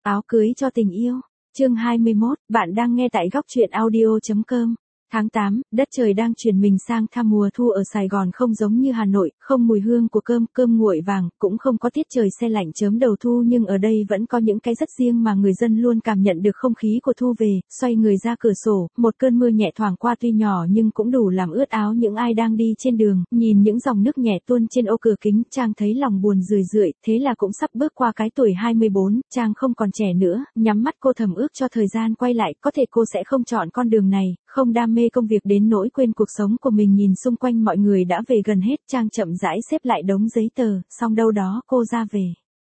Áo cưới cho tình yêu. Chương 21, bạn đang nghe tại góc truyện audio.com. Tháng 8, đất trời đang chuyển mình sang thăm mùa thu ở Sài Gòn, không giống như Hà Nội, không mùi hương của cơm nguội vàng, cũng không có tiết trời se lạnh chớm đầu thu, nhưng ở đây vẫn có những cái rất riêng mà người dân luôn cảm nhận được không khí của thu về. Xoay người ra cửa sổ, một cơn mưa nhẹ thoảng qua, tuy nhỏ nhưng cũng đủ làm ướt áo những ai đang đi trên đường. Nhìn những dòng nước nhẹ tuôn trên ô cửa kính, Trang thấy lòng buồn rười rượi, thế là cũng sắp bước qua cái tuổi 24, Trang không còn trẻ nữa, nhắm mắt cô thầm ước cho thời gian quay lại, có thể cô sẽ không chọn con đường này, không đam mê công việc đến nỗi quên cuộc sống của mình. Nhìn xung quanh mọi người đã về gần hết, Trang chậm rãi xếp lại đống giấy tờ, xong đâu đó cô ra về.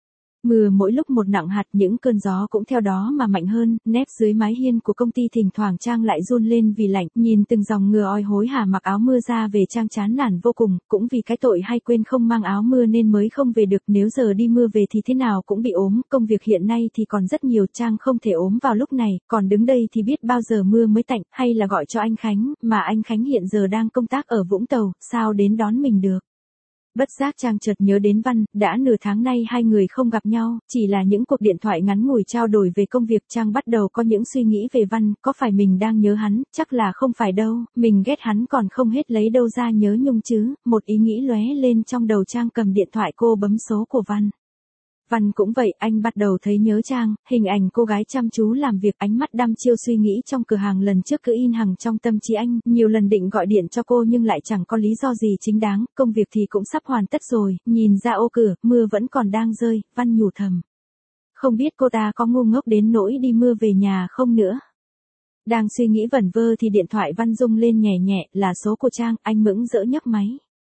Mưa mỗi lúc một nặng hạt, những cơn gió cũng theo đó mà mạnh hơn, nép dưới mái hiên của công ty thỉnh thoảng Trang lại run lên vì lạnh, nhìn từng dòng ngựa oi hối hả mặc áo mưa ra về, Trang chán nản vô cùng, cũng vì cái tội hay quên không mang áo mưa nên mới không về được, nếu giờ đi mưa về thì thế nào cũng bị ốm, công việc hiện nay thì còn rất nhiều, Trang không thể ốm vào lúc này, còn đứng đây thì biết bao giờ mưa mới tạnh, hay là gọi cho anh Khánh, mà anh Khánh hiện giờ đang công tác ở Vũng Tàu, sao đến đón mình được. Bất giác Trang chợt nhớ đến Văn, đã nửa tháng nay hai người không gặp nhau, chỉ là những cuộc điện thoại ngắn ngủi trao đổi về công việc. Trang bắt đầu có những suy nghĩ về Văn, có phải mình đang nhớ hắn, chắc là không phải đâu, mình ghét hắn còn không hết lấy đâu ra nhớ nhung chứ, một ý nghĩ lóe lên trong đầu Trang, cầm điện thoại cô bấm số của Văn. Văn cũng vậy, anh bắt đầu thấy nhớ Trang, hình ảnh cô gái chăm chú làm việc, ánh mắt đăm chiêu suy nghĩ trong cửa hàng lần trước cứ in hằng trong tâm trí anh, nhiều lần định gọi điện cho cô nhưng lại chẳng có lý do gì chính đáng, công việc thì cũng sắp hoàn tất rồi, nhìn ra ô cửa, mưa vẫn còn đang rơi, Văn nhủ thầm. Không biết cô ta có ngu ngốc đến nỗi đi mưa về nhà không nữa. Đang suy nghĩ vẩn vơ thì điện thoại Văn rung lên nhẹ nhẹ, là số của Trang, anh mững rỡ nhấc máy.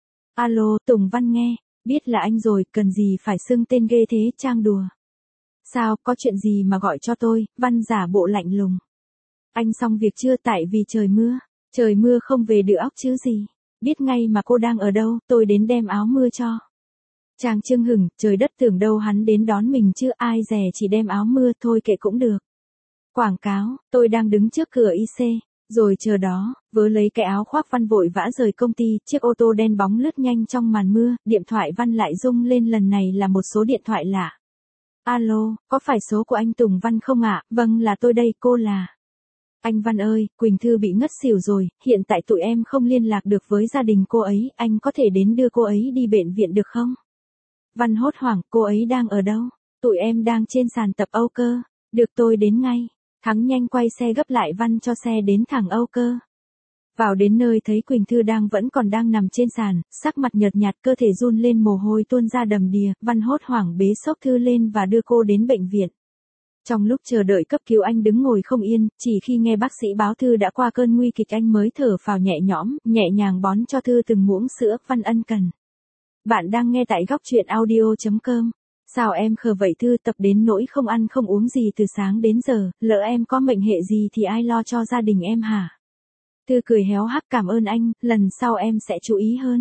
Alo, Tùng. Văn nghe. Biết là anh rồi, cần gì phải xưng tên ghê thế, Trang đùa. Sao, có chuyện gì mà gọi cho tôi, Văn giả bộ lạnh lùng. Anh xong việc chưa, tại vì trời mưa không về được óc chứ gì. Biết ngay mà cô đang ở đâu, tôi đến đem áo mưa cho. Trang chưng hửng, trời đất, tưởng đâu hắn đến đón mình chứ, ai dè chỉ đem áo mưa thôi, kệ cũng được. Quảng cáo, tôi đang đứng trước cửa IC. Rồi chờ đó, vớ lấy cái áo khoác, Văn vội vã rời công ty, chiếc ô tô đen bóng lướt nhanh trong màn mưa, điện thoại Văn lại rung lên, lần này là một số điện thoại lạ. Alo, có phải số của anh Tùng Văn không ạ? Vâng, là tôi đây, cô là. Anh Văn ơi, Quỳnh Thư bị ngất xỉu rồi, hiện tại tụi em không liên lạc được với gia đình cô ấy, anh có thể đến đưa cô ấy đi bệnh viện được không? Văn hốt hoảng, cô ấy đang ở đâu? Tụi em đang trên sàn tập Âu Cơ. Được, tôi đến ngay. Thắng nhanh quay xe gấp lại Văn cho xe đến thẳng Âu Cơ. Vào đến nơi thấy Quỳnh Thư vẫn còn đang nằm trên sàn, sắc mặt nhợt nhạt, cơ thể run lên, mồ hôi tuôn ra đầm đìa, Văn hốt hoảng bế xốc Thư lên và đưa cô đến bệnh viện. Trong lúc chờ đợi cấp cứu anh đứng ngồi không yên, chỉ khi nghe bác sĩ báo Thư đã qua cơn nguy kịch anh mới thở phào nhẹ nhõm, nhẹ nhàng bón cho Thư từng muỗng sữa. Văn ân cần. Bạn đang nghe tại góc truyện audio.com. Sao em khờ vậy Thư, tập đến nỗi không ăn không uống gì từ sáng đến giờ, lỡ em có mệnh hệ gì thì ai lo cho gia đình em hả? Thư cười héo hắc, cảm ơn anh, lần sau em sẽ chú ý hơn.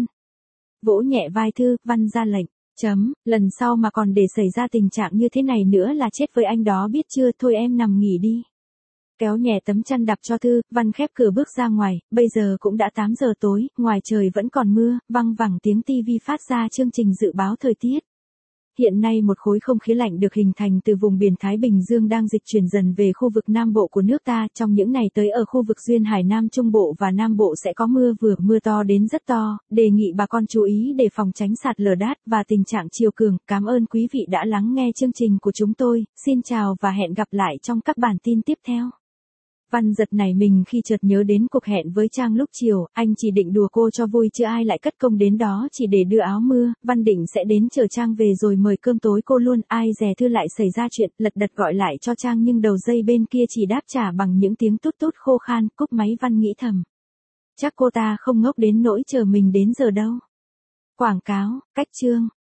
Vỗ nhẹ vai Thư, Văn ra lệnh. Lần sau mà còn để xảy ra tình trạng như thế này nữa là chết với anh đó, biết chưa, thôi em nằm nghỉ đi. Kéo nhẹ tấm chăn đắp cho Thư, Văn khép cửa bước ra ngoài, bây giờ cũng đã 8 giờ tối, ngoài trời vẫn còn mưa, văng vẳng tiếng tivi phát ra chương trình dự báo thời tiết. Hiện nay một khối không khí lạnh được hình thành từ vùng biển Thái Bình Dương đang dịch chuyển dần về khu vực Nam Bộ của nước ta, trong những ngày tới ở khu vực duyên hải Nam Trung Bộ và Nam Bộ sẽ có mưa vừa, mưa to đến rất to, đề nghị bà con chú ý để phòng tránh sạt lở đất và tình trạng triều cường. Cảm ơn quý vị đã lắng nghe chương trình của chúng tôi, xin chào và hẹn gặp lại trong các bản tin tiếp theo. Văn giật nảy mình khi chợt nhớ đến cuộc hẹn với Trang lúc chiều, anh chỉ định đùa cô cho vui chứ ai lại cất công đến đó chỉ để đưa áo mưa. Văn định sẽ đến chờ Trang về rồi mời cơm tối cô luôn, ai dè Thư lại xảy ra chuyện, lật đật gọi lại cho Trang nhưng đầu dây bên kia chỉ đáp trả bằng những tiếng tút tút khô khan. Cúp máy, Văn nghĩ thầm. Chắc cô ta không ngốc đến nỗi chờ mình đến giờ đâu. Quảng cáo, cách chương.